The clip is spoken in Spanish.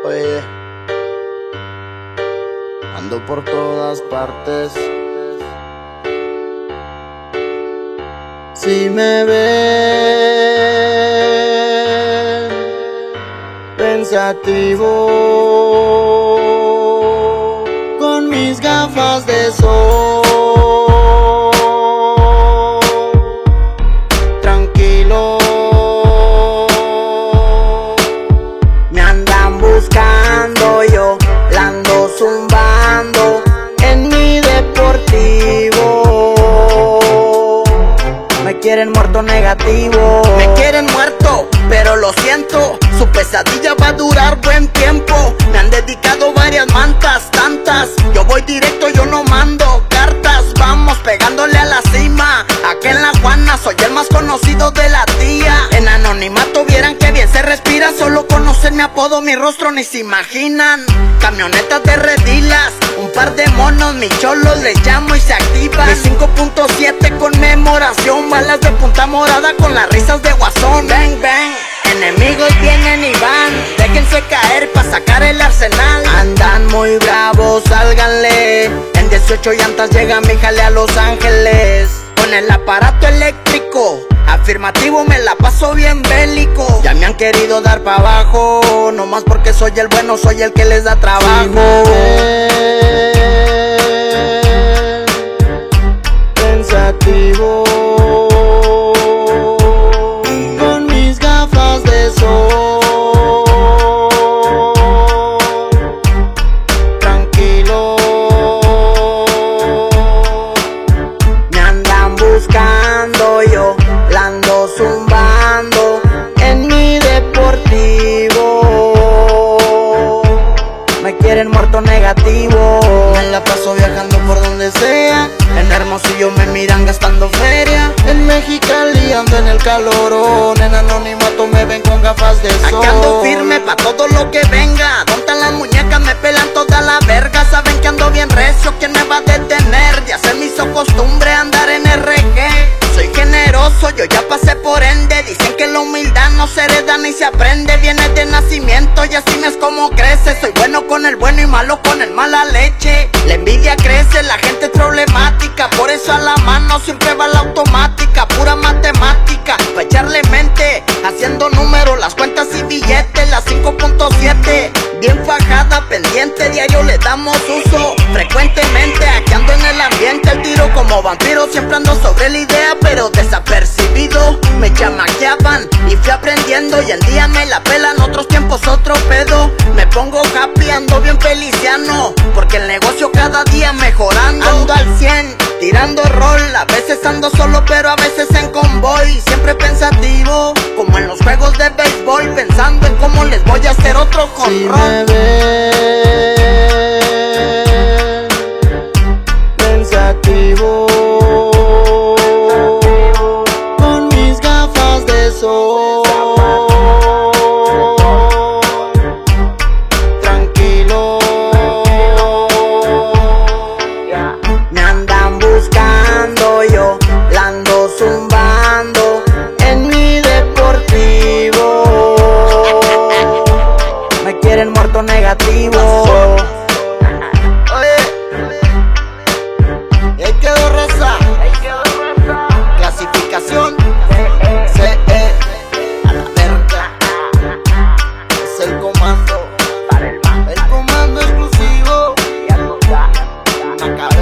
Oye, ando por todas partes. Si me ven pensativo con mis gafas de sol, tranquilo, me andan buscando, yo la ando zumbando en mi deportivo. Me quieren muerto negativo, me quieren muerto, pero lo siento, su pesadilla va a durar buen tiempo. Me han dedicado varias mantas, tantas, yo voy directo, yo no mando cartas. Vamos pegándole a la cima, aquí en La Juana soy el más conocido de la tía. En anonimato vieran que bien se respira, solo conocen mi apodo, mi rostro ni se imaginan. Camionetas de redilas, un par de monos, mis cholos les llamo y se activan. Mi 5.7 conmemoración, balas de punta morada con las risas de Guasón. Bang, bang. Enemigos vienen y van, déjense caer pa' sacar el arsenal. Andan muy bravos, sálganle. En 18 llantas llega mi jale a Los Ángeles. Con el aparato eléctrico, afirmativo, me la paso bien bélico. Ya me han querido dar pa' abajo, nomás porque soy el bueno, soy el que les da trabajo. Pensativo con mis gafas de sol, tranquilo, me andan buscando, yo la ando zumbando en mi deportivo. Me quieren muerto negativo, me la paso viajando por donde sea. En Hermosillo me miran gastando feria, en Mexicali ando en el calorón. En anonimato me ven con gafas de sol. Aquí ando firme pa' todo lo que venga. Donde las muñecas me pelan toda la verga. Saben que ando bien recio, ¿quién me va a detener? Ya se me hizo costumbre andar en RG. Soy generoso, yo ya pasé por ende. Dicen que la humildad no se hereda ni se aprende. Viene de nacimiento y así no es como crece. Soy bueno con el bueno y malo con el mala leche. La envidia crece, la gente es problemática. Por eso a la mano siempre va la automática. Pura matemática, pa' echarle mente. Haciendo números, las cuentas y billetes. La 5.7, bien fajada, pendiente. Diario le damos uso, frecuentemente. Aquí ando en el ambiente, el tiro como vampiro. Siempre ando sobre la idea, pero desapercibido. Me chamaqueaban y fui aprendiendo. Y en día me la pelan, otros tiempos otro pedo. Me pongo happy, ando bien feliciano, porque el negocio cada día mejorando. Ando al 100, tirando rol. A veces ando solo, pero a veces en convoy. Siempre pensativo, como en los juegos de béisbol, pensando en cómo les voy a hacer otro jonrón. Si me ven pensativo con mis gafas de sol, tranquilo, me andan buscando, yo la ando zumbando en mi deportivo. Me quieren muerto negativo. Oye, y ahí quedó raza. Clasificación CE a la verga. Es el comando exclusivo.